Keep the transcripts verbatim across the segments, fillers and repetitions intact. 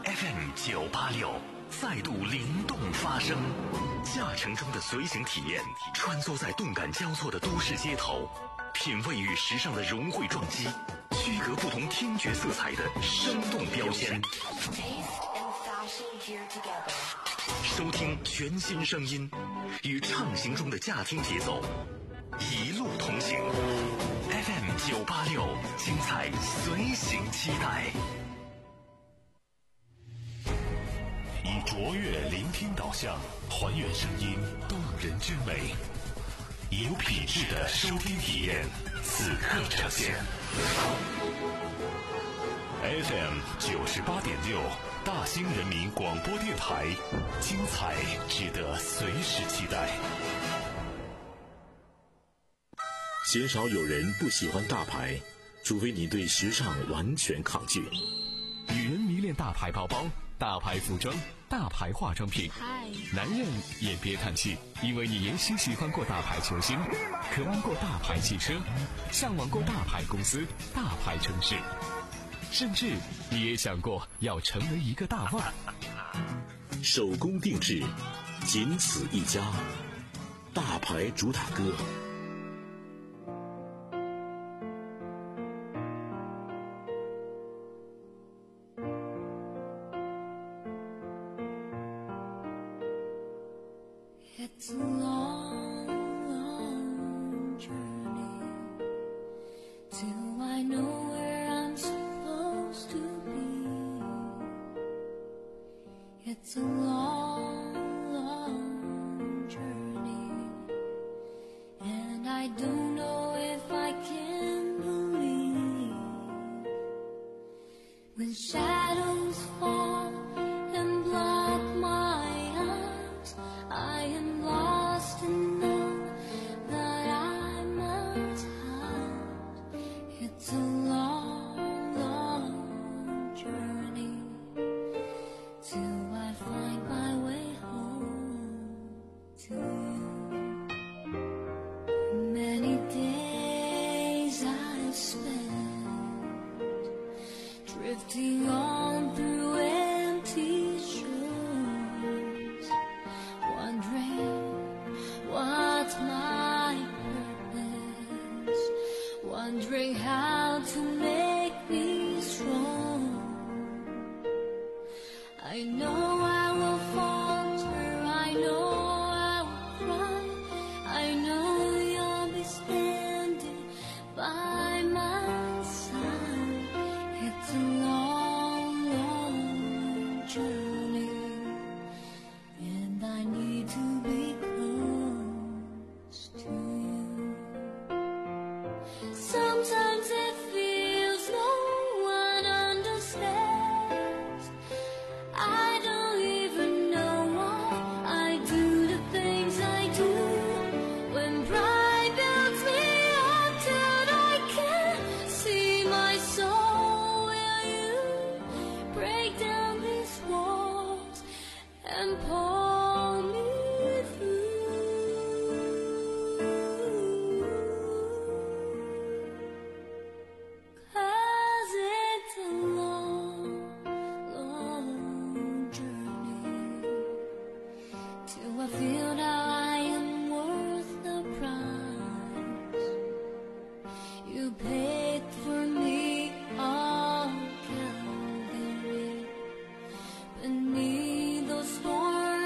F M 九八六再度灵动发声，驾乘中的随行体验，穿梭在动感交错的都市街头，品味与时尚的融汇撞击，区隔不同听觉色彩的生动标签。收听全新声音，与畅行中的驾听节奏，一路同行。F M 九八六，精彩随行期待。以卓越聆听导向，还原声音动人之美，以有品质的收听体验，此刻呈现。F M 九十八点六，大兴人民广播电台，精彩值得随时期待。 鲜少有人不喜欢大牌，除非你对时尚完全抗拒。 女人迷恋大牌包包、大牌服装、大牌化妆品，男人也别叹气，因为你也许喜欢过大牌球星，渴望过大牌汽车，向往过大牌公司、大牌城市，甚至你也想过要成为一个大腕。 手工定制，仅此一家，大牌主打歌。 It's a long, long journey till I know where I'm supposed to be. It's a long, long journey, and I don't know if I can believe when shadows fall and block my eyes. I am lost and know that I must hide. It's a long, long journey till I find my way home to you. Many days I've spent drifting on through empty shores, wondering what's my purpose, wondering how to make me strong. I know I will falter, I know I will cry, I know you'll be standing by my side. It's a long, long journey, and I need to be close to you. Sometimes it feels no one understands. I don't even know why I do the things I do. When pride builds me up till I can't see my soul, will you break down these walls and pull me through? Cause it's a long, long journey till I feel now I am worth the price you paid for me on Calvary. Beneath those thorns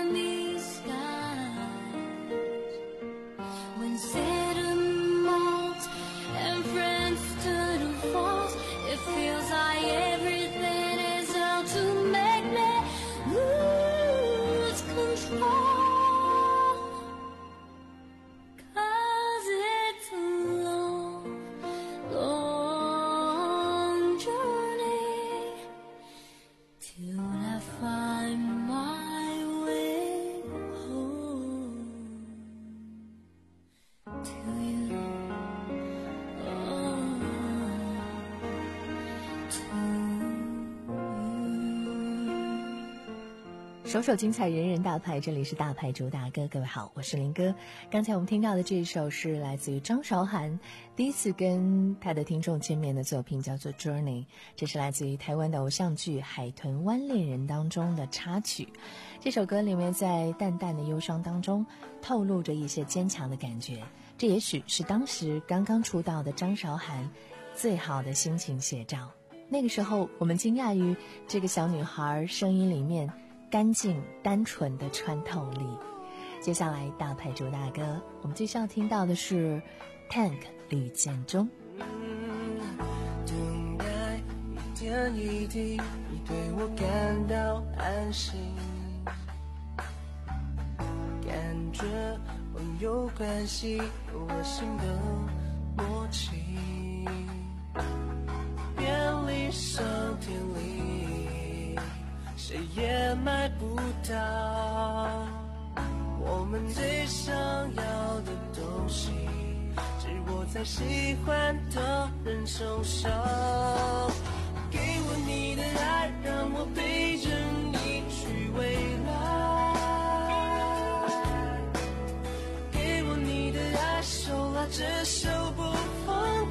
首首精彩，人人大牌，这里是大牌主打歌。各位好，我是林哥。刚才我们听到的这一首是来自于张韶涵第一次跟他的听众见面的作品，叫做 Journey， 这是来自于台湾的偶像剧《海豚湾恋人》当中的插曲。这首歌里面在淡淡的忧伤当中透露着一些坚强的感觉，这也许是当时刚刚出道的张韶涵最好的心情写照。那个时候我们惊讶于这个小女孩声音里面干净单纯的穿透力。接下来大牌主打歌，我们继续要听到的是 Tank 吕建中。 等待一点一滴，你对我感到安心，感觉我有关系，有我心的默契，便利商店里谁也买不到我们最想要的东西，只握在喜欢的人手上。给我你的爱，让我陪着你去未来，给我你的爱，手拉着手不放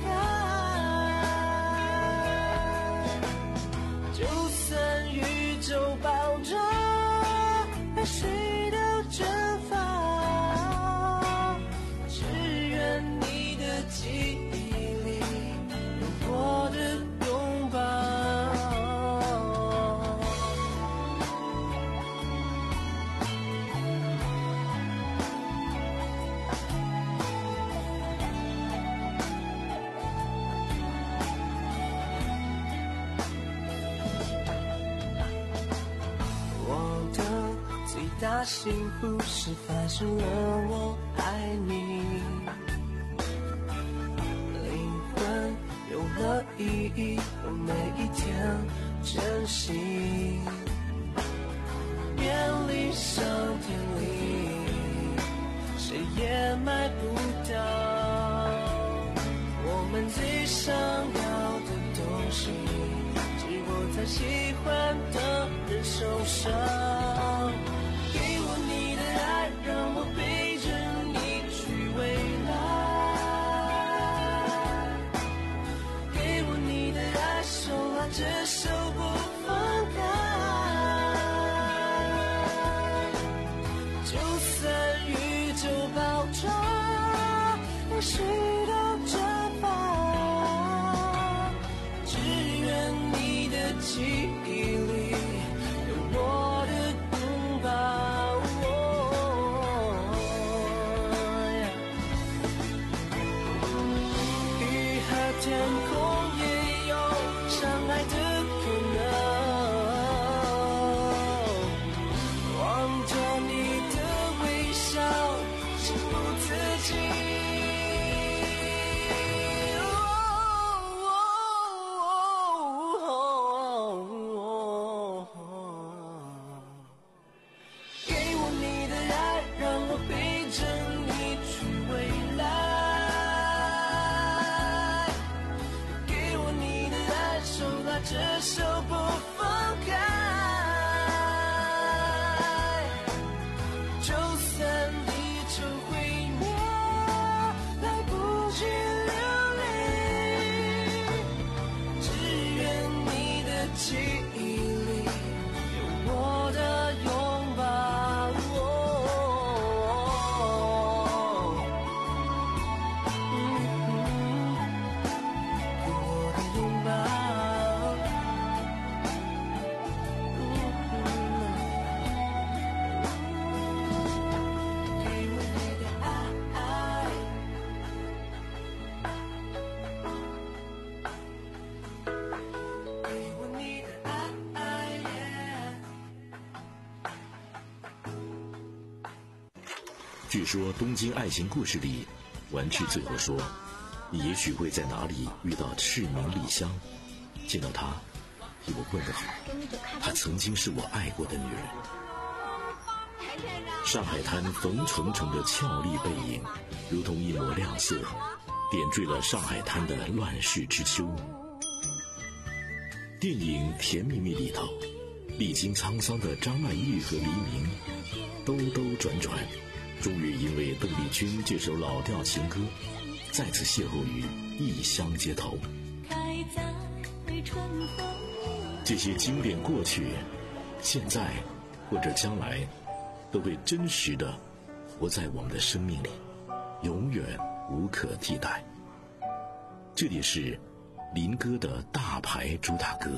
开，就算宇宙爆炸，海水都蒸发，只愿你的记忆里有我的拥抱。我的最大幸福是发现了我爱你，灵魂有了意义，我每一天珍惜，便利商店里谁也买不到我们最想要的东西，只握在喜欢的人手上。给我你的爱，让我陪着你去未来，给我你的爱，手拉着手不放开，就算宇宙爆炸，海水都蒸发，只愿你的记忆里有我的拥抱。雨和天空也有相爱的可能，望着你的微笑，幸福自己。给我你的爱，让我陪着你去未来，给我你的爱，手拉着手不放开，就算地球毁灭，来不及流泪，只愿你的记忆里有我的拥抱。 据说《东京爱情故事》里，丸治最后说：“你也许会在哪里遇到赤名莉香，见到她，替我问个好，她曾经是我爱过的女人。”上海滩冯程程的俏丽背影，如同一抹亮色，点缀了上海滩的乱世之秋。电影《甜蜜蜜》里头， 历经沧桑的张曼玉和黎明，兜兜转转，终于因为邓丽君这首老调情歌，再次邂逅于异乡街头。这些经典过去，现在或者将来，都会真实的活在我们的生命里，永远无可替代。这里是林哥的大牌主打歌。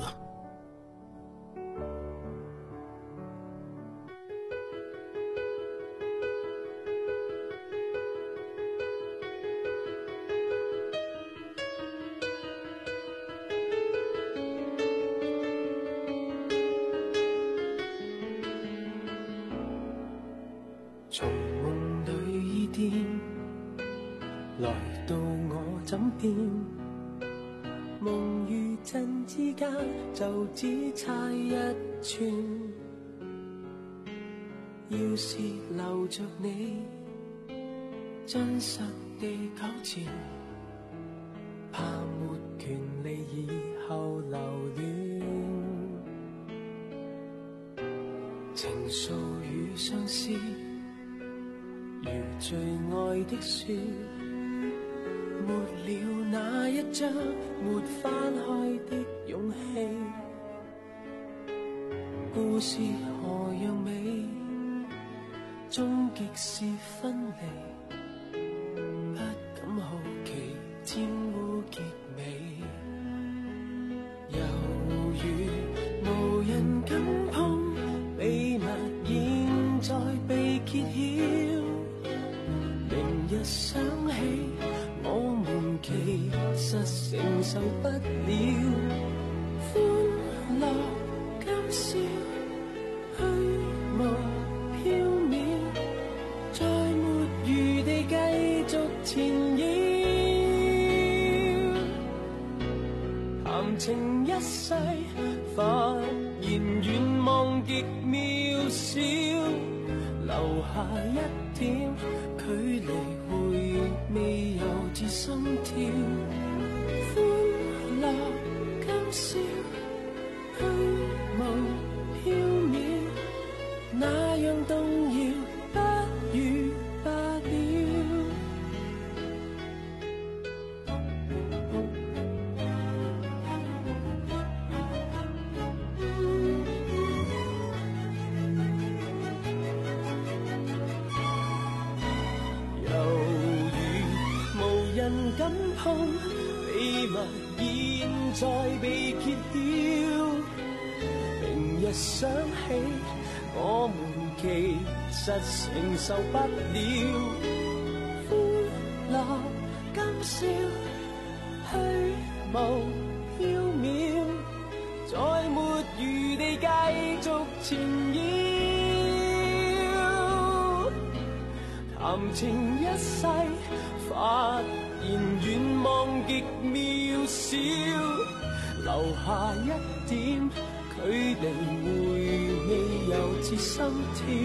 從夢裏已癲，來到我枕邊，夢與真之間就只差一寸。要是留着你，真實地糾纏，怕沒權利以後留戀。情愫與相思，如最愛的書，沒了那一張沒翻開的勇氣。故事何樣美，終極是分離，不敢好奇沾污結尾，猶如無人敢碰，秘密現在被揭曉。明日想起，我們其實承受不了。歡樂今宵，虛無縹緲，再沒餘地繼續纏繞。談情一世，發現願望極渺小，留下一點距離，回味猶自心跳。歡樂今宵，虛無縹緲，那樣動搖，不如罷了。敢碰，秘密現在被揭曉。明日想起，我們其實承受不了。歡樂今宵，虛無縹緲，再沒餘地繼續纏繞。談情一世，發現願望極渺小，留下一點距離，回味猶似心跳。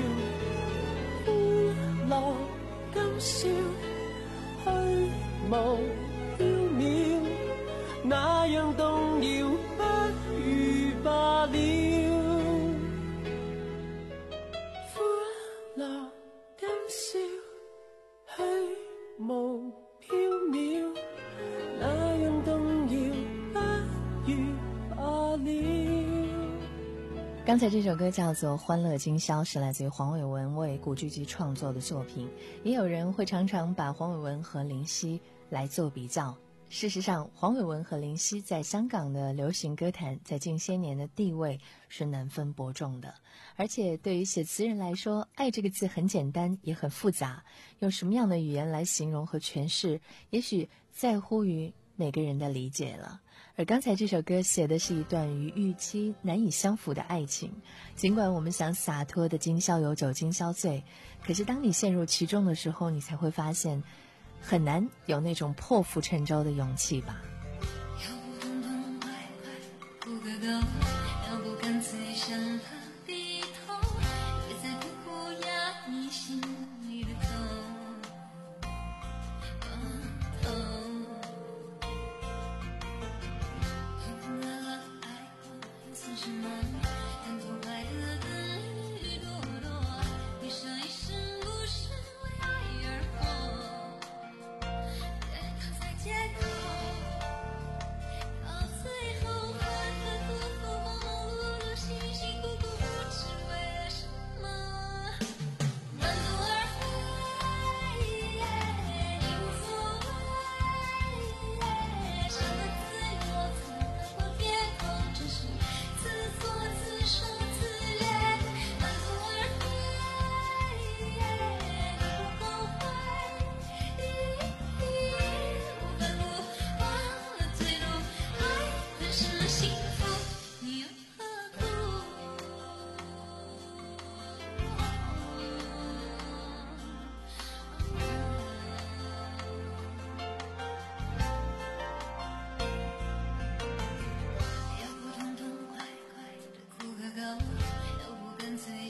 歡樂今宵，虛無縹緲，那樣動搖，不如罷了。歡樂今宵，虛無縹緲，那樣動搖，不如罷了。 剛才這首歌叫做《歡樂今宵》，是來自於黃偉文為古巨基創作的作品。也有人會常常把黃偉文和林夕來做比較。事實上，黃偉文和林夕在香港的流行歌壇在近些年的地位是難分伯仲的。而且對於寫詞人來說，愛這個字很簡單也很複雜，用什麼樣的語言來形容和詮釋，也許在乎於每個人的理解了。而剛才這首歌寫的是一段與預期難以相符的愛情，儘管我們想灑脫的今宵有酒今宵醉，可是當你陷入其中的時候，你才會發現很難有那種破釜沉舟的勇氣吧。 要不痛痛快快不可夠，要不乾脆向他低頭，別再苦苦壓你心裡的痛，痛。愛過，曾是夢，但痛快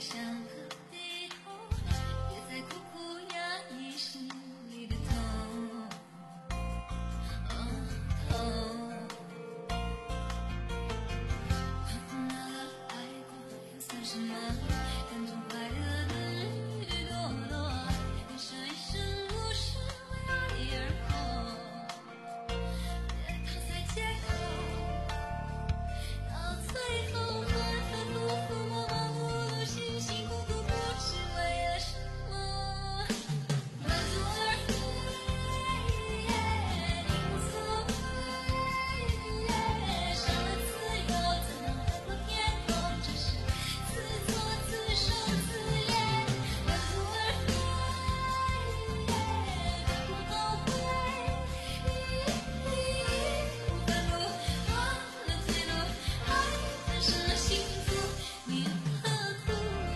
向他低头，也在苦苦压抑心里的痛，痛。那爱过又算什么？感动快乐的日日多多，人生一生不是为爱而活，别躺在街头，到最后反反复复忙忙碌碌辛辛苦苦不知为了什么，满足而飞，你无所谓，伤了自由怎能海阔天空，只是自作自受自怜，满足而飞，不后悔，不烦恼，忘了退路，爱诞生了幸福，你何苦？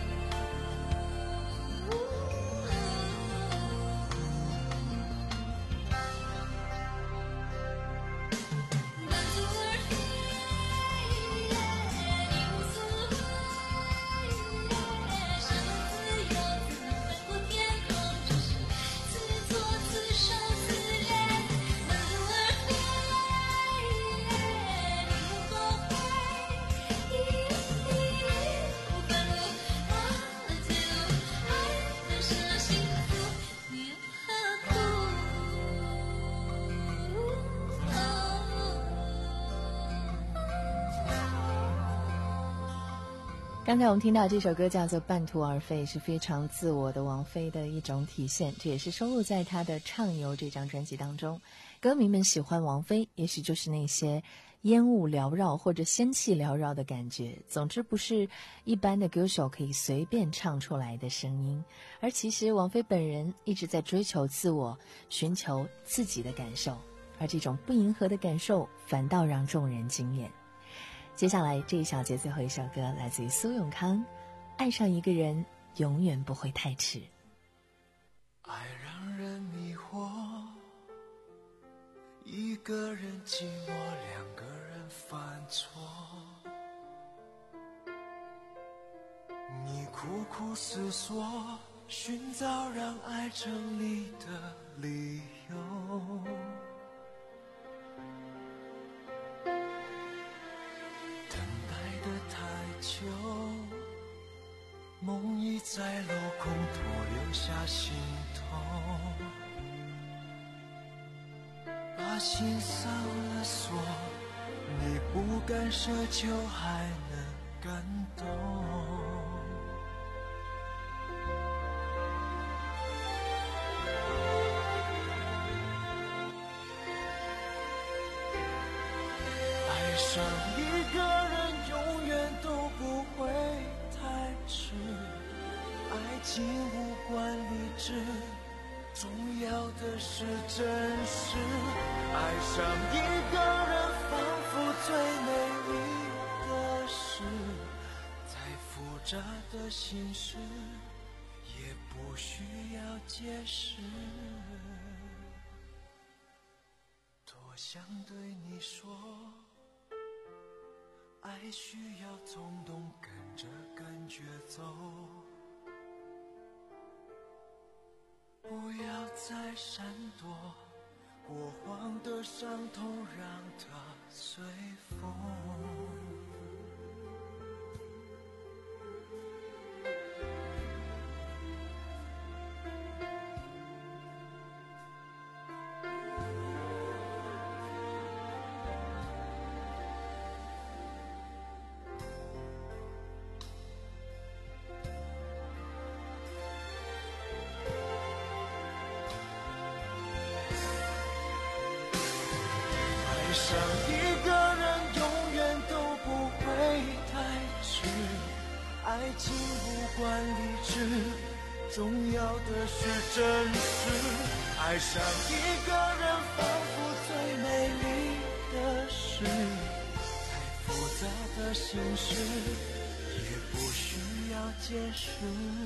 满足而飞，你无所谓，伤了自由怎能海阔天空，只是自作自受自怜，满足而飞，你不后悔，不烦恼，忘了退路，爱诞生了幸福，你何苦？ 刚才我们听到这首歌叫做《半途而废》，是非常自我的王菲的一种体现，这也是收录在她的《畅游》这张专辑当中。歌迷们喜欢王菲，也许就是那些烟雾缭绕或者仙气缭绕的感觉，总之不是一般的歌手可以随便唱出来的声音。而其实王菲本人一直在追求自我，寻求自己的感受，而这种不迎合的感受反倒让众人惊艳。接下来这一小节最后一首歌来自于苏永康，《爱上一个人永远不会太迟》。 爱让人迷惑，一个人寂寞，两个人犯错。你苦苦思索，寻找让爱成立的理由。等待的太久，梦已在镂空托留下心痛，把心上了锁，你不敢奢求还能感动。爱上一个人永远都不会太迟，爱情无关理智，重要的是真实。爱上一个人仿佛最美丽的事，再复杂的心事也不需要解释。多想对你说，爱需要冲动，跟着感觉走，不要再闪躲，过往的伤痛让它随风。爱上一个人永远都不会太迟，爱情无关理智，重要的是真实。爱上一个人仿佛最美丽的事，再复杂的心事也不需要解释。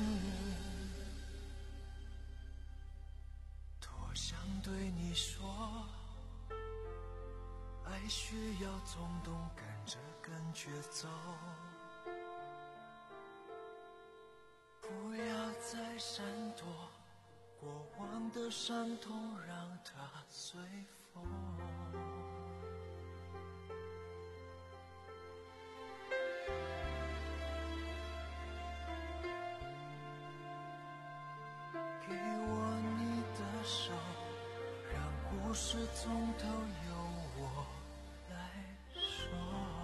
多想对你说，爱需要冲动，跟着感觉走， 闪躲，过往的伤痛让它随风。给我你的手，让故事从头由我来说。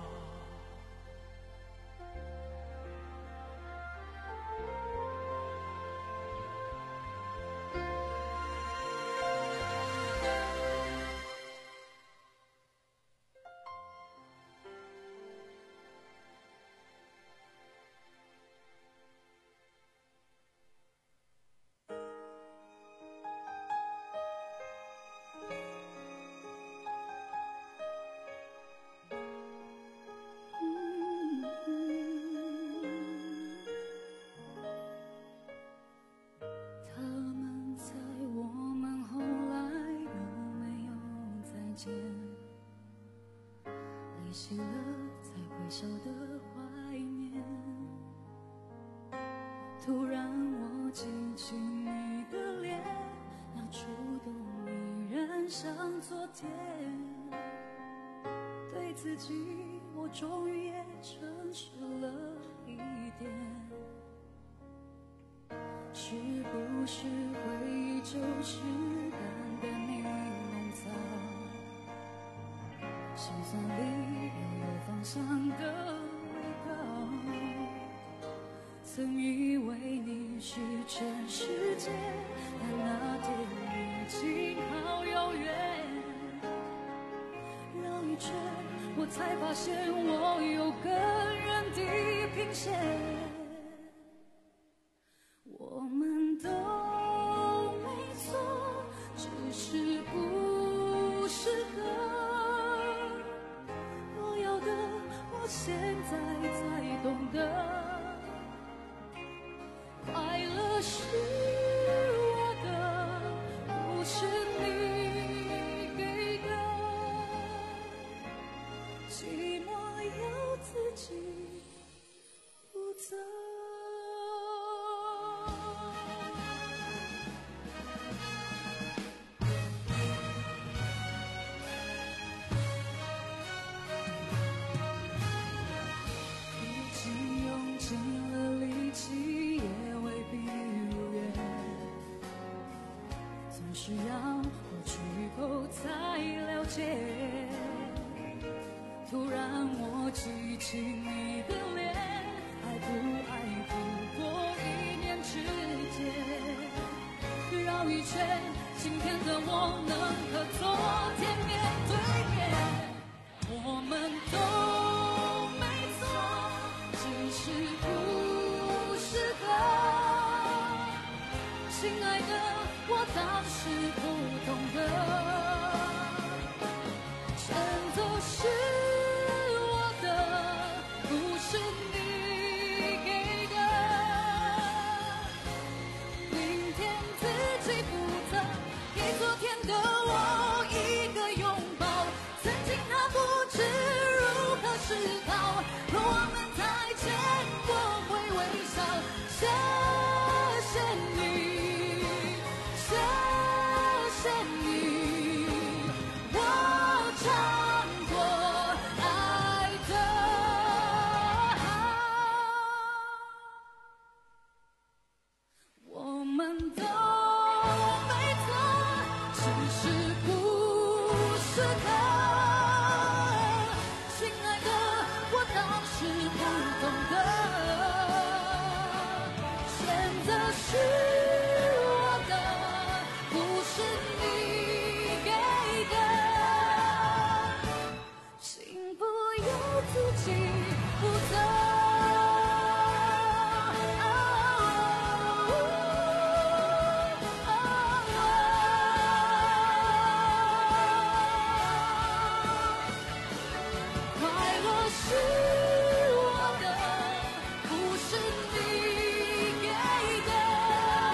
醒了才会晓得怀念，突然我记起你的脸，那触动依然像昨天。对自己我终于也诚实了一点，是不是回忆就是淡淡柠檬草，心酸里又有芳香的味道。曾以为你是全世界，但那天已经好遥远。绕一圈，我才发现我有更远地平线。我们都没错，只是不适合。我要的，我现在才懂得，快乐是我的，不是你给的，寂寞要自己负责。是要过去后才了解，突然我记起你的脸，爱不爱不过一念之间。绕一圈，今天的我能和昨天面对面。我们都没错，只是不适合。亲爱的，我当时不懂得，选择是我的，不是你给的。明天自己负责，给昨天的我一个拥抱。曾经他不知如何是好，我们再见我会微笑。谢谢你，谢谢你，我唱过爱的，我们都没错，只是不适合。亲爱的，我当时不懂得，选择是自己负责。快乐是我的，不是你给的。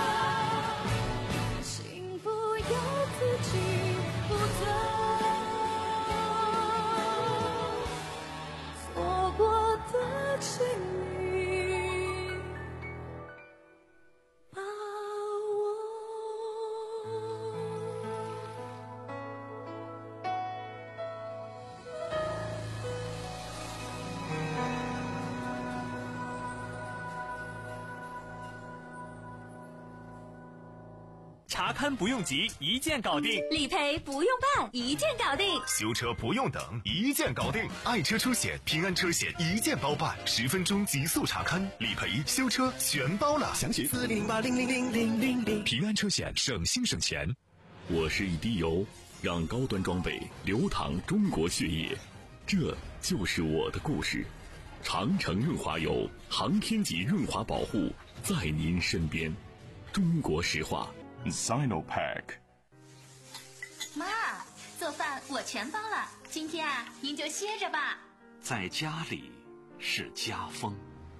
查勘不用急，一键搞定； 理赔不用办，一键搞定； 修车不用等，一键搞定。爱车出险，平安车险一键包办，十分钟极速查勘、理赔、修车全包了。详询四零八零零零零零零。平安车险，省心省钱。 我是一滴油，让高端装备流淌中国血液，这就是我的故事。长城润滑油，航天级润滑保护，在您身边。中国石化 Sinopack。 妈，做饭我全包了，今天啊，您就歇着吧。 在家里是家风。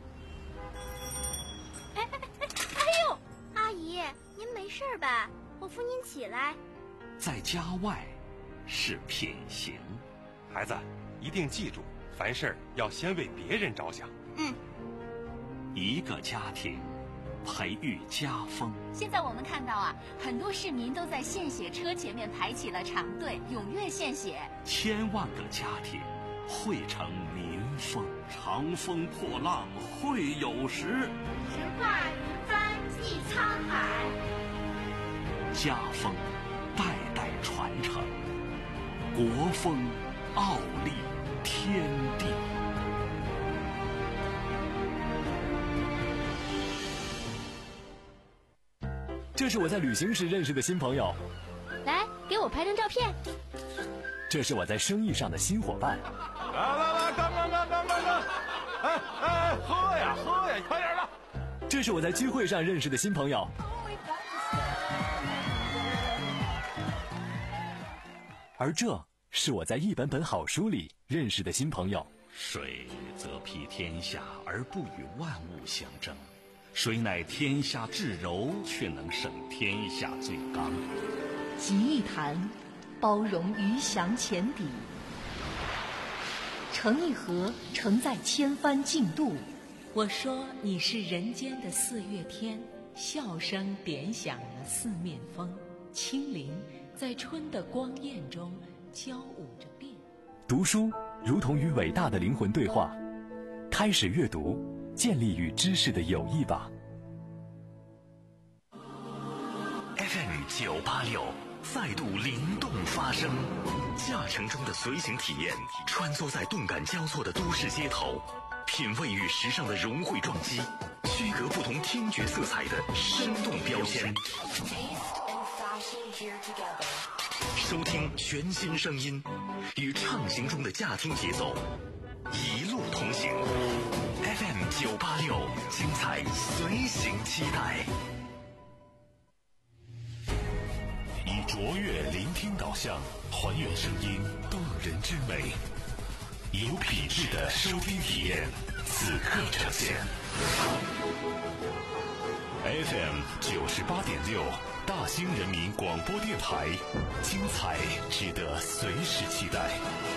哎哎哎哎呦，阿姨，您没事吧？我扶您起来。 在家外是品行。 孩子，一定记住，凡事要先为别人着想。 嗯。 一个家庭培育家风。 现在我们看到啊，很多市民都在献血车前面排起了长队，踊跃献血。 千万个家庭汇成民风。长风破浪会有时， 直挂云帆济沧海。 家风代代传承，国风傲立天地。 这是我在旅行时认识的新朋友， 来给我拍张照片。 这是我在生意上的新伙伴。 来来来，干干干干干干！哎哎，喝呀喝呀，快点的！ 这是我在聚会上认识的新朋友。而这是我在一本本好书里认识的新朋友。 水则披天下而不与万物相争，水乃天下至柔，却能胜天下最刚。 集一坛，包容鱼翔浅底；盛一盒，承载千帆竞渡。 我说你是人间的四月天，笑声点响了四面风，清灵在春的光艳中交舞着变。 读书如同与伟大的灵魂对话，开始阅读，建立与知识的友谊吧。 F M 九八六再度灵动发声，驾乘中的随行体验，穿梭在动感交错的都市街头，品味与时尚的融汇撞击，区隔不同听觉色彩的生动标签。收听全新声音，与畅行中的驾听节奏，一路同行。F M 九八六，精彩随行期待。 以卓越聆听导向，还原声音动人之美，有品质的收听体验，此刻呈现。F M 九十八点六，大兴人民广播电台，精彩值得随时期待。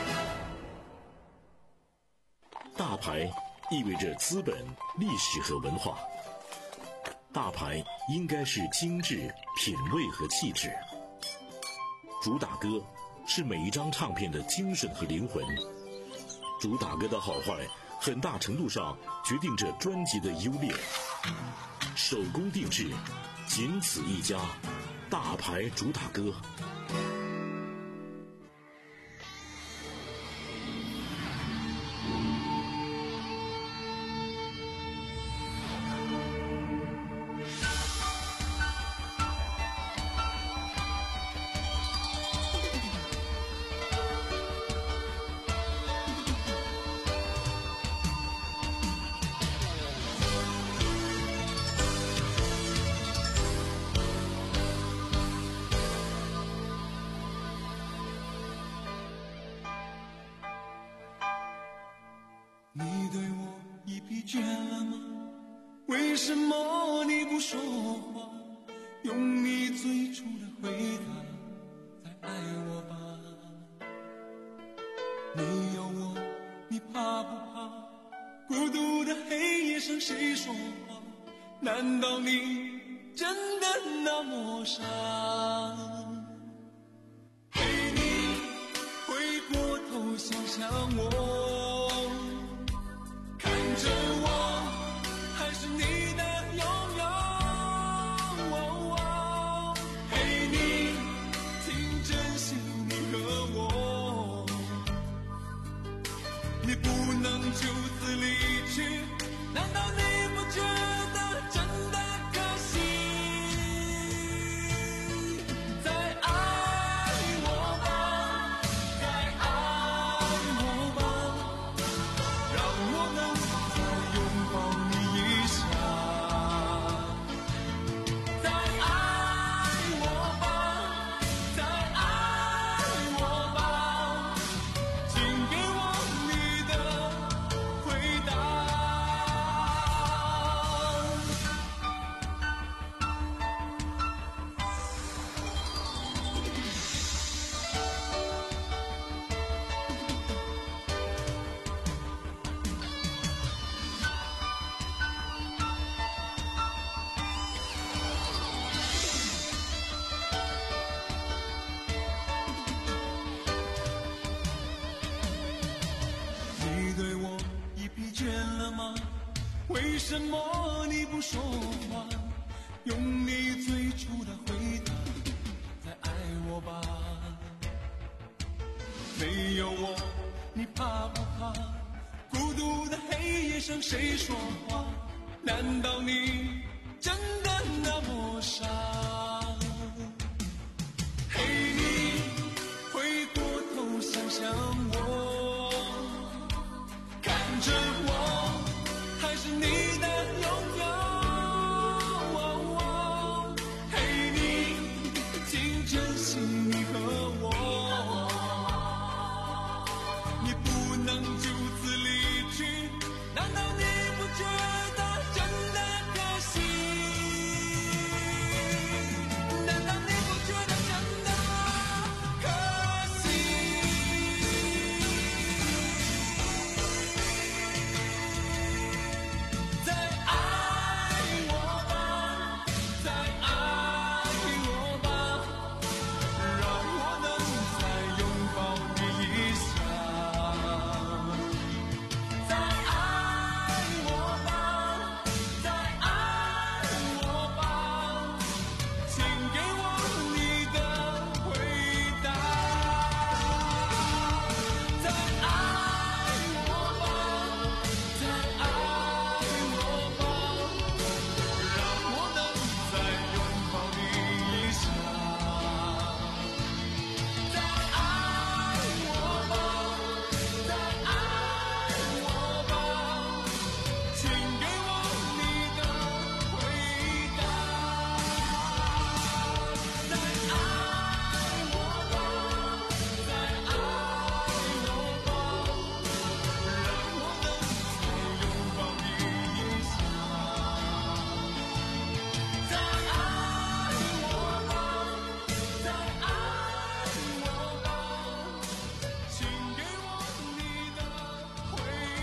大牌意味着资本、历史和文化，大牌应该是精致、品味和气质。主打歌是每一张唱片的精神和灵魂，主打歌的好坏很大程度上决定着专辑的优劣。手工定制，仅此一家，大牌主打歌。 为什么你不说话？用你最初的回答，再爱我吧。没有我，你怕不怕？孤独的黑夜上谁说话？难道你真的那么傻？陪你回过头想想我，看着我。还是你的拥有，哦哦、陪为什么你不说话？用你最初的回答，再爱我吧。没有我，你怕不怕？孤独的黑夜上谁说话？难道你真的那么傻？嘿，你回过头想想我，看着我，还是你的拥有。嘿，你请珍惜你和我，你不能就此离去，难道你不觉得真的可惜？难道你不觉得真的可惜？再爱我吧，再爱我吧，让我能再拥抱你一下。再爱我吧，再爱我吧，请给我你的回答。再爱我吧，再爱我吧，让我能再拥抱你一下。再爱我吧，再爱我吧，请给我你的回答。再爱我吧，再爱我吧，让我能再拥抱你一下。再爱我吧，再爱我吧，请给我你的回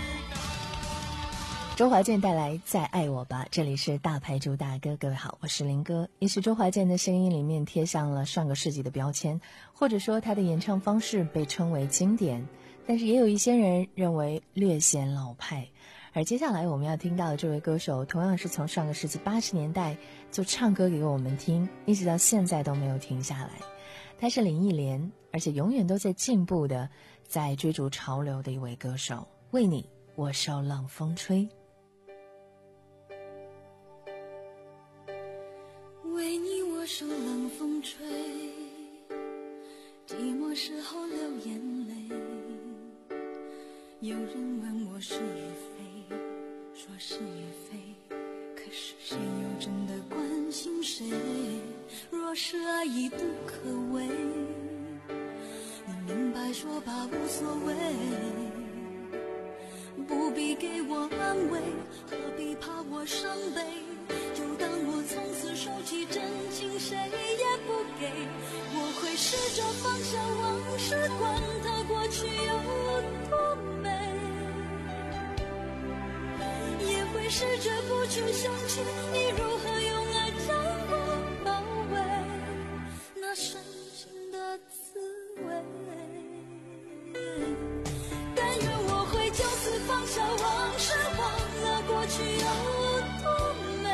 答。 周华健带来《再爱我吧》，这里是大牌主大哥，各位好，我是林哥。也许周华健的声音里面贴上了上个世纪的标签，或者说他的演唱方式被称为经典，但是也有一些人认为略显老派。而接下来我们要听到的这位歌手，同样是从上个世纪八十年代就唱歌给我们听，一直到现在都没有停下来。他是林忆莲，而且永远都在进步的，在追逐潮流的一位歌手。为你，我受冷风吹。 为你我受冷风吹，寂寞时候流眼泪。有人问我是与非，说是与非，可是谁又真的关心谁？若是爱已不可为，你明白说吧，无所谓，不必给我安慰，何必怕我伤悲？就当我从此收起真情，谁也不给。我会试着放下往事，管它过去有多美，也会试着不去想起你如何用爱将我包围，那深情的滋味。但愿我会就此放下往事，忘了过去有多美，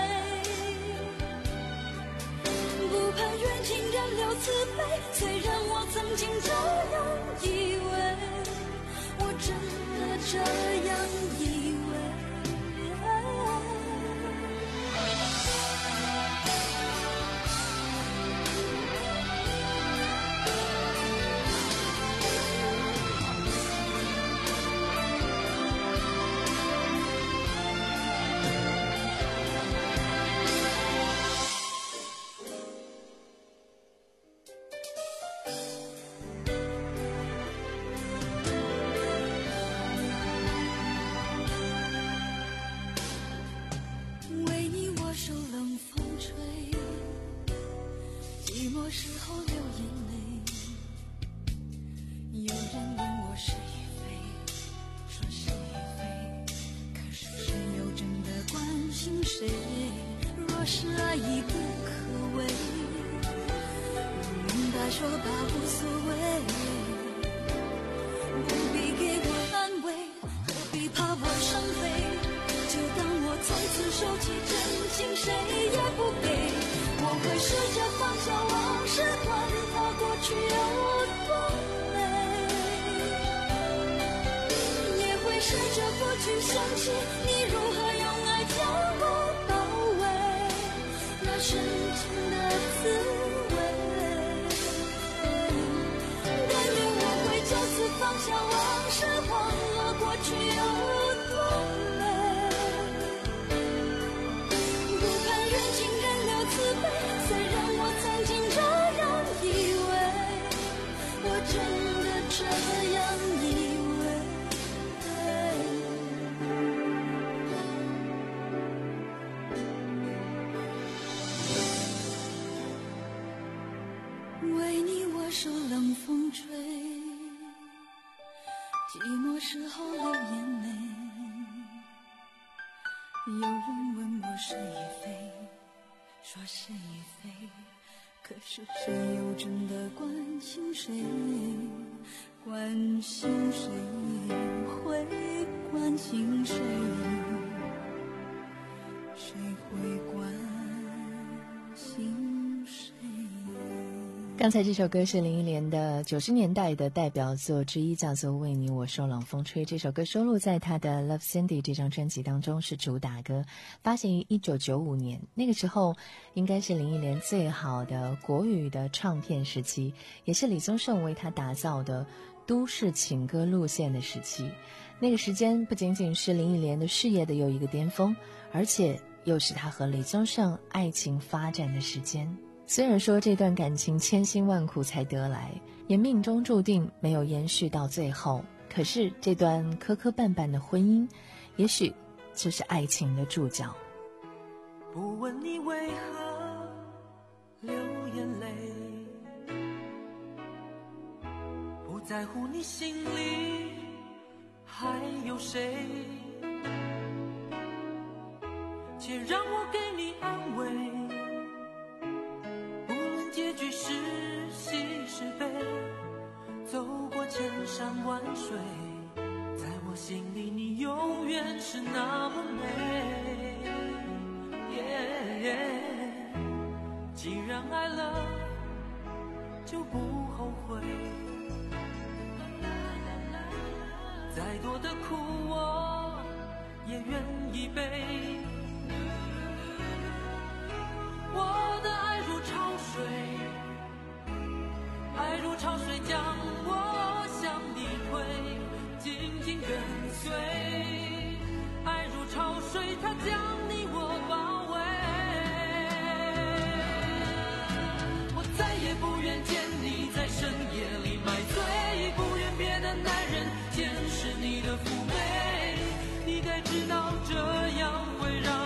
不盼缘尽人留慈悲。虽然我曾经这样以为，我真的这样以为。时候流眼泪，有人问我是与非，说是与非，可是谁又真的关心谁？若是爱已不可为，明白说吧，无所谓，不必给我安慰，何必怕我伤悲？就当我从此收起真情，谁也不给。我会试着放下往事，管它过去有多美，也会试着不去想起你如何用爱将我包围，那深情的滋味。但愿我会就此放下往事，忘了过去有多美。慈悲，虽然我曾经这样以为，我真的这样以为。为你我受冷风吹，寂寞时候流眼泪。有人问我是与非，说是与非，可是谁又真的关心谁？关心谁会关心谁？谁会关心谁？ 刚才这首歌是林忆莲的九十年代的代表作之一，叫做《为你我受冷风吹》。这首歌收录在她的《Love Cindy》这张专辑当中，是主打歌，发行于一九九五年。那个时候应该是林忆莲最好的国语的唱片时期，也是李宗盛为她打造的都市情歌路线的时期。那个时间不仅仅是林忆莲的事业的又一个巅峰，而且又是她和李宗盛爱情发展的时间。虽然说这段感情千辛万苦才得来，也命中注定没有延续到最后，可是这段磕磕绊绊的婚姻，也许就是爱情的注脚。 不问你为何流眼泪，不在乎你心里还有谁，且让我给你安慰，结局是喜是悲，走过千山万水，在我心里你永远是那么美。yeah, yeah, 既然爱了就不后悔，再多的苦我也愿意背。我的爱如潮水，爱如潮水将我向你推，紧紧跟随。爱如潮水，它将你我包围。我再也不愿见你在深夜里买醉，不愿别的男人见识你的妩媚。你该知道这样会让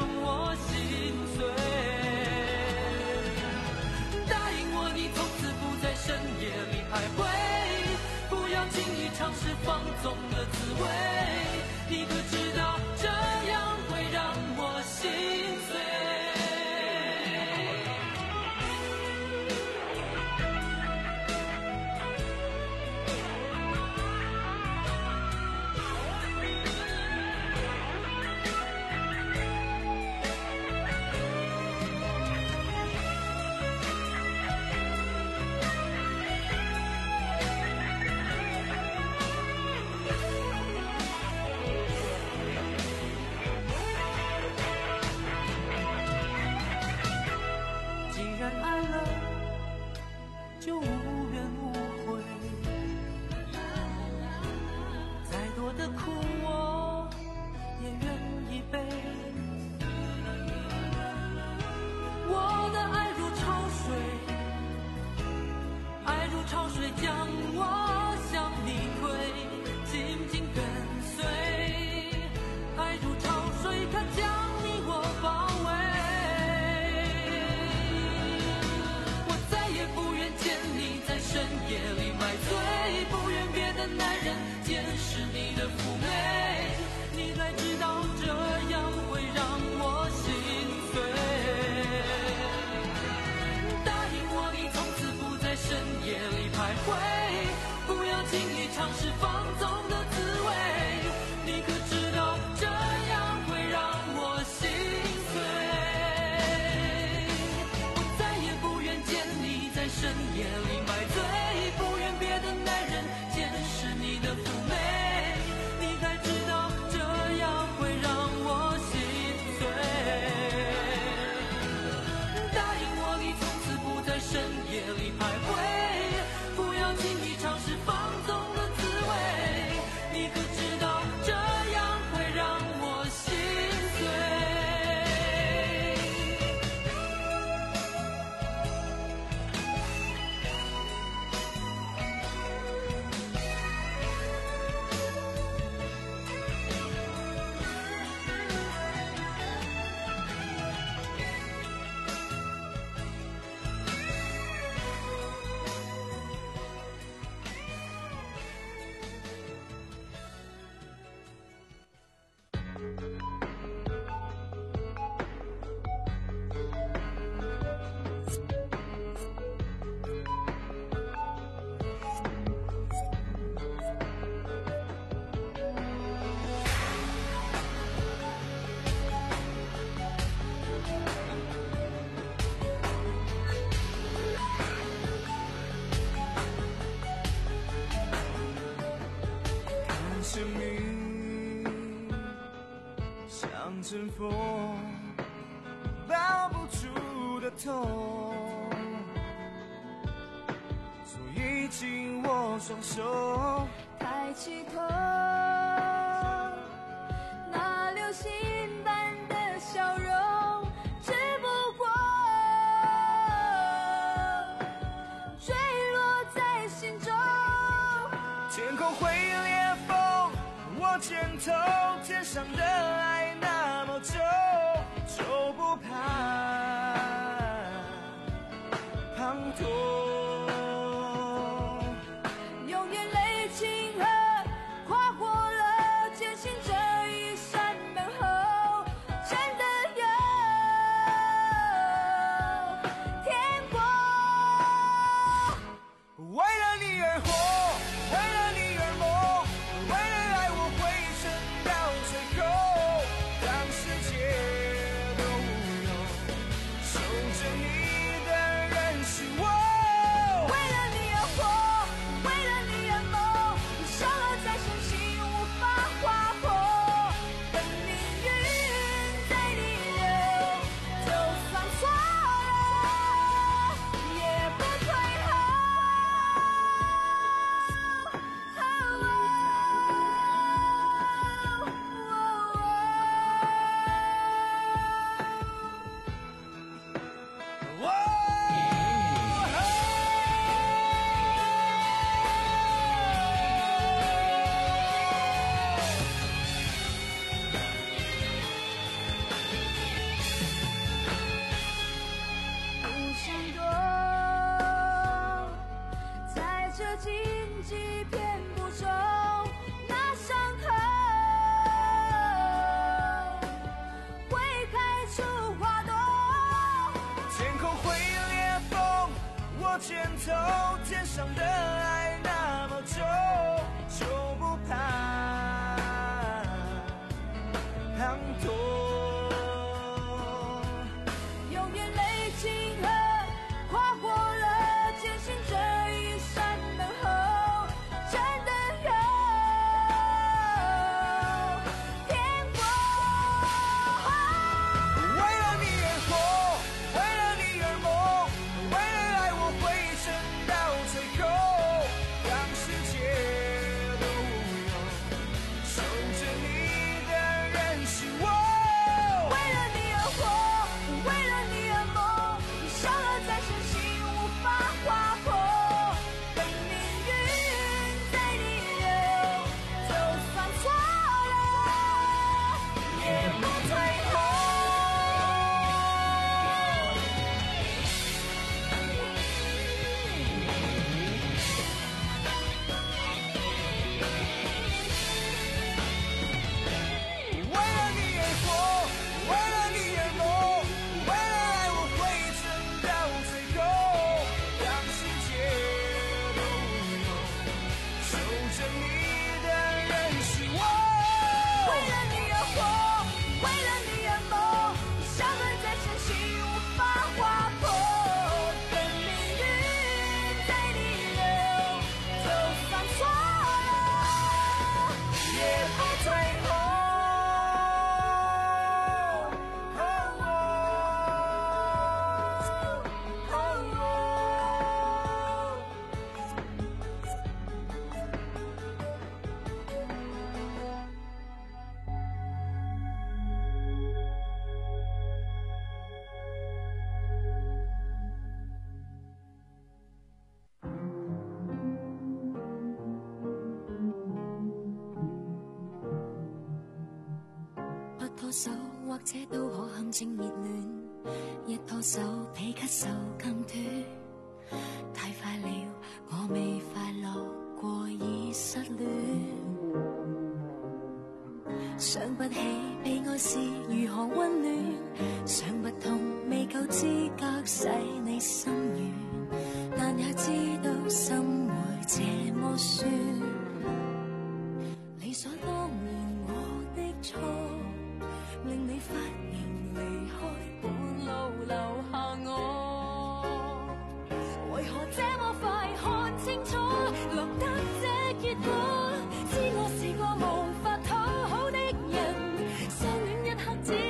阵风，抱不住的痛，所以紧握双手， 抬起头，那流星般的笑容，只不过坠落在心中。 天空会裂缝，我肩头，天上的爱那么重，就不怕滂沱。 用眼泪清河，跨过了艰辛这一扇门后，真的有天国。 为了你而活，为了你而梦，为了爱我会撑到最后，当世界都无用，守着你的人是我。 为了你而活，为了你而梦，笑了再伤心无法划破，等命运在逆流，就算错了也不退后。不想躲，在这荆棘遍布中，那伤口会开出花朵。 天空会裂缝，我肩头，天上的爱那么重，就不怕滂沱。 用眼泪清河，跨过了艰辛这一扇门后，真的有天国。 为了你而活，为了你而梦，为了爱我会撑到最后，当世界都无用，守着你的人是我。 为了你而活，为了你而梦，笑了再伤心无法划破，等命运在逆流，就算错了也不退后。 为了你而活，为了你而梦，为了爱我会撑到最后，当世界都无用，守着你的人是我。 为了你而活，为了你而梦，笑了再伤心无法划破，等命运在逆流，就算错了也不退后。 不拖手或者都可陷阱熱戀，一拖手被咳嗽禁斷，太快了，我未快樂過已失戀。想不起被愛是如何溫暖，想不通未夠資格使你心軟，但也知道心會這麼酸。理所當然我的錯，令你忽然離開，半路留下我。為何這麼快看清楚，落得這結果？知我是個無法討好的人，相戀一刻只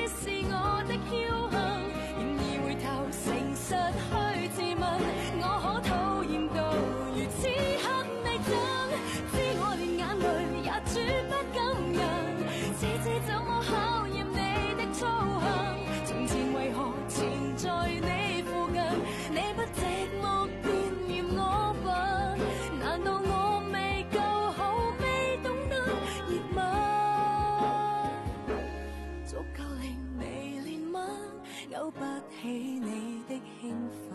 勾不起你的興奮，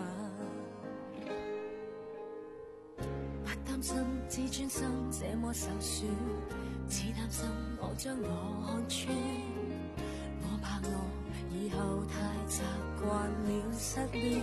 不擔心只專心這麼受損，只擔心我將我看穿，我怕我以後太習慣了失戀，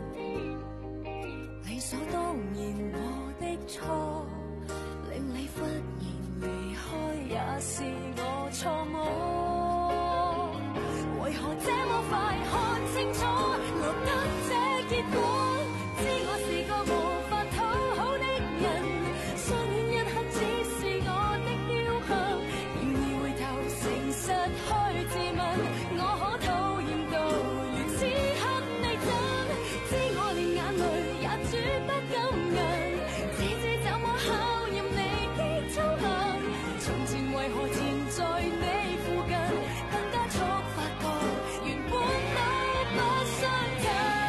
理所當然我的錯，令你忽然離開也是我錯誤，為何這麼快看清楚落得這結果，知我是個無法討好的人，相戀一刻只是我的僥倖，然而回頭誠實去自問，我可討厭到如此恨你真，知我連眼淚也絕不敢忍，只知怎麼考驗你的操行，從前為何纏在你附近，更加速發覺原本都不相近，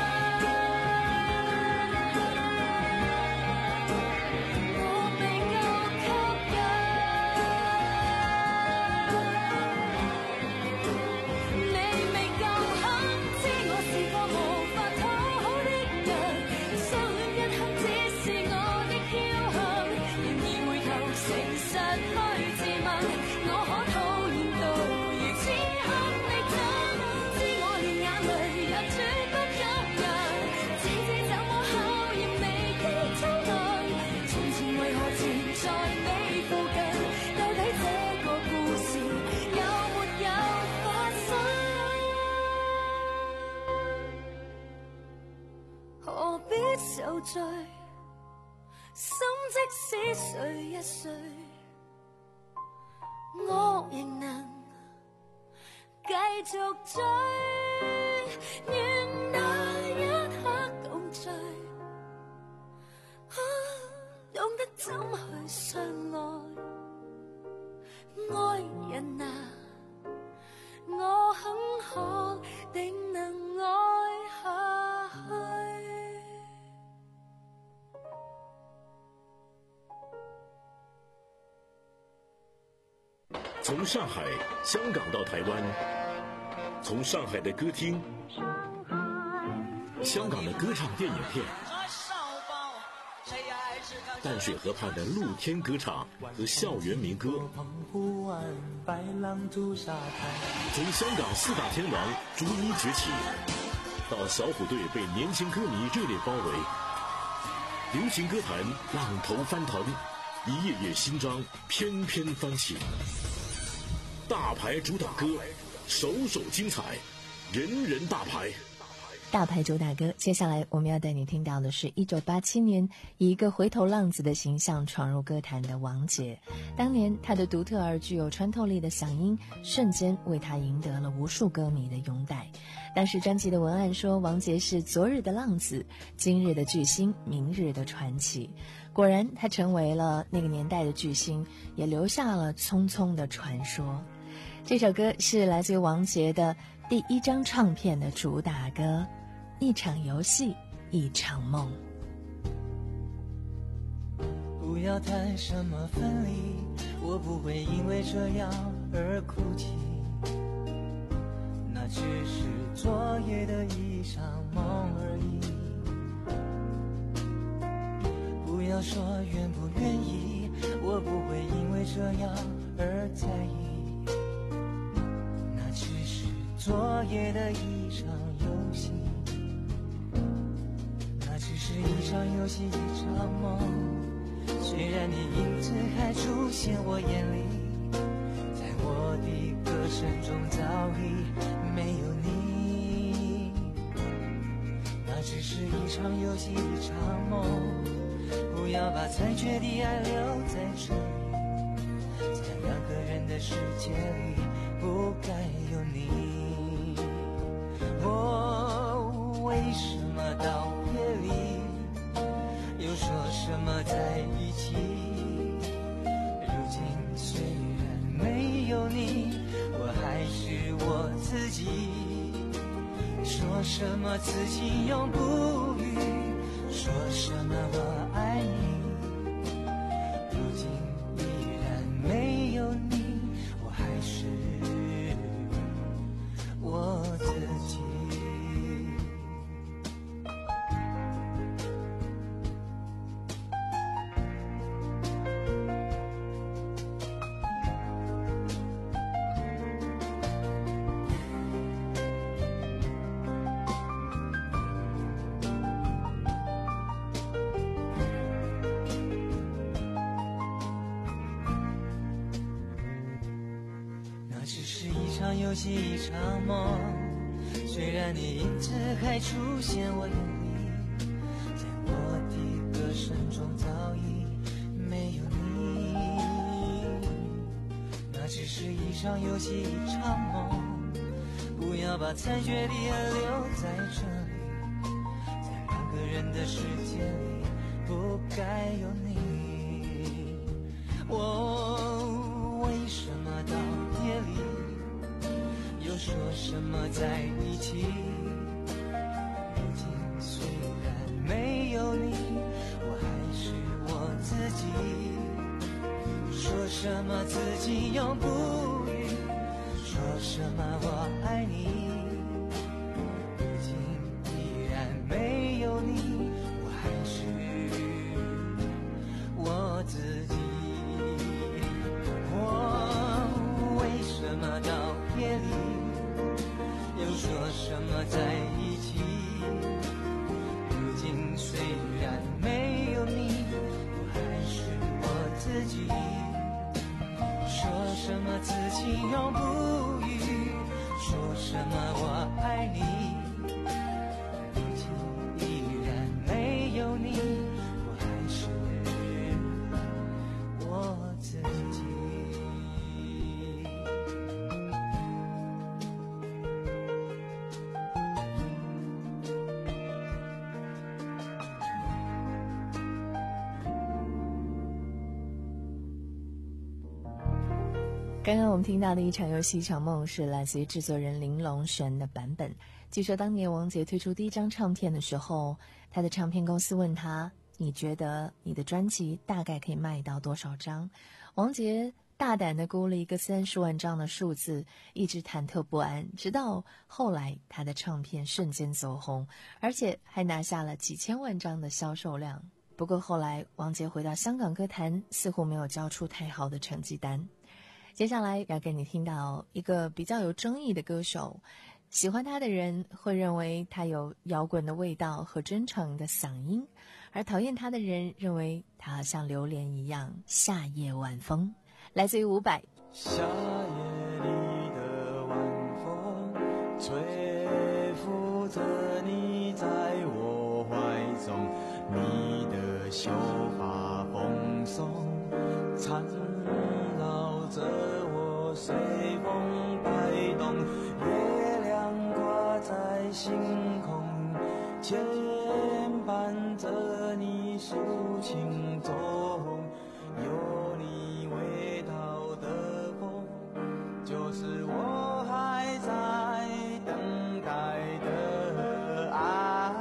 我未夠吸引，你未夠狠，知我是個無法討好的人，相戀一刻只是我的僥倖，然而回頭誠實去自問，我可討厭到如此恨你真，知我連眼淚也絕不敢忍，只知怎麼考驗你的操行，從前為何纏在你附近，到底這個故事有沒有發生，何必受罪，心即使碎一碎，我仍能繼續追，願那一刻共聚，啊，懂得怎去相愛，愛人啊，我很可定能愛下去。 从上海、香港到台湾，从上海的歌厅、香港的歌唱电影片，淡水河畔的露天歌唱和校园民歌，从香港四大天王逐一崛起，到小虎队被年轻歌迷热烈包围，流行歌坛浪头翻腾，一页页新章翩翩翻起。大牌主打歌，首首精彩，人人大牌。 大牌主打歌，接下来我们要带你听到的是一九八七年以一个回头浪子的形象闯入歌坛的王杰。当年他的独特而具有穿透力的嗓音，瞬间为他赢得了无数歌迷的拥戴。当时专辑的文案说，王杰是昨日的浪子，今日的巨星，明日的传奇。果然，他成为了那个年代的巨星，也留下了匆匆的传说。这首歌是来自于王杰的第一张唱片的主打歌，一场游戏，一场梦。 不要谈什么分离，我不会因为这样而哭泣，那只是昨夜的一场梦而已。不要说愿不愿意，我不会因为这样而在意，那只是昨夜的一场游戏，那只是一场游戏一场梦。虽然你影子还出现我眼里，在我的歌声中早已没有你，那只是一场游戏一场梦。不要把残缺的爱留在这里，在两个人的世界里不该有你。哦，为什么到别离又说什么在一起，如今虽然没有你，我还是我自己，说什么此情永不渝，说什么我爱你，如今依然没有你，我还是我自己。 场游戏一场梦，虽然你影子还出现我眼里，在我的歌声中早已没有你。那只是一场游戏一场梦，不要把残血的爱留在这里，在两个人的世界里不该有你。我为什么到夜里又说什么在一起？如今虽然没有你，我还是我自己。说什么自己永不渝，说什么我爱你，如今依然没有你，我还是我自己。我为什么到夜里又说什么在一起？如今虽然没有你，我还是我自己。说什么自己永不渝，说什么我爱你，如今依然没有你，我还是我自己。 刚刚我们听到的一场游戏一场梦是来自于制作人林龙璇的版本。据说当年王杰推出第一张唱片的时候，他的唱片公司问他，你觉得你的专辑大概可以卖到多少张？王杰大胆地估了一个三十万张的数字，一直忐忑不安，直到后来他的唱片瞬间走红，而且还拿下了几千万张的销售量。不过后来王杰回到香港歌坛，似乎没有交出太好的成绩单。接下来要给你听到一个比较有争议的歌手，喜欢他的人会认为他有摇滚的味道和真诚的嗓音，而讨厌他的人认为他好像榴莲一样夏夜晚风。来自于伍佰。 夏夜里的晚风吹拂着你在我怀中，你的秀发蓬松缠绕着我，随风摆动，月亮挂在星空，牵绊着你抒情中，有你味道的风，就是我还在等待的爱。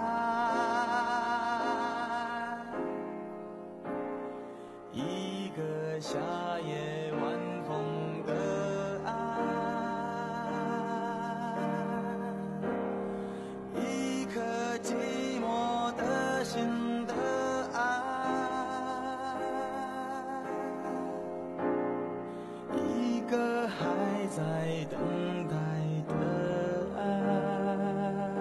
一个夏夜晚风的爱，一颗寂寞的心的爱，一个还在等待的爱。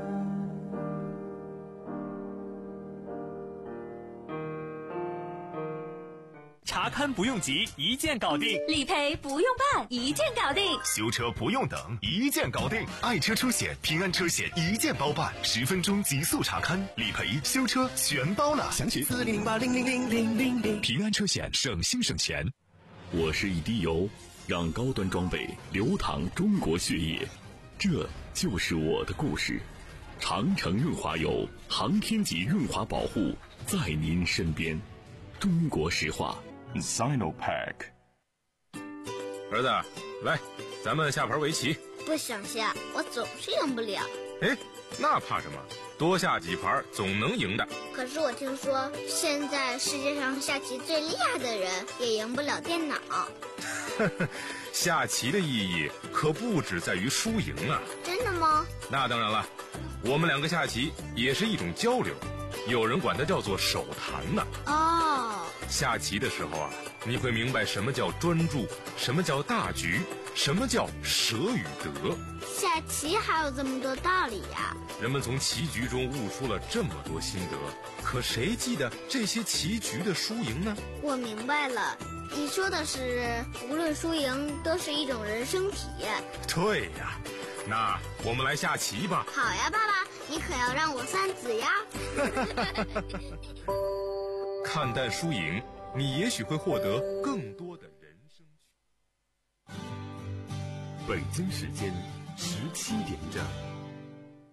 查勘不用急，一键搞定； 理赔不用办，一键搞定； 修车不用等，一键搞定。爱车出险、平安车险一键包办，十分钟极速查勘、理赔、修车全包了。详询四零零八零零零零零零。平安车险，省心省钱。 我是一滴油，让高端装备流淌中国血液，这就是我的故事。长城润滑油，航天级润滑保护，在您身边。中国石化。 Sinopack。 儿子，来，咱们下盘围棋。 不想下，我总是赢不了。 哎，那怕什么？多下几盘总能赢的。 可是我听说，现在世界上下棋最厉害的人也赢不了电脑。 下棋的意义可不只在于输赢啊。 真的吗？ 那当然了，我们两个下棋也是一种交流，有人管它叫做手谈呢。 哦。 下棋的时候啊， 你会明白什么叫专注，什么叫大局，什么叫舍与得。 下棋还有这么多道理呀！ 人们从棋局中悟出了这么多心得，可谁记得这些棋局的输赢呢？ 我明白了，你说的是无论输赢都是一种人生体验。 对呀，那我们来下棋吧。 好呀，爸爸，你可要让我三子呀。 看淡输赢，你也许会获得更多的人生趣。 北京时间十七点整。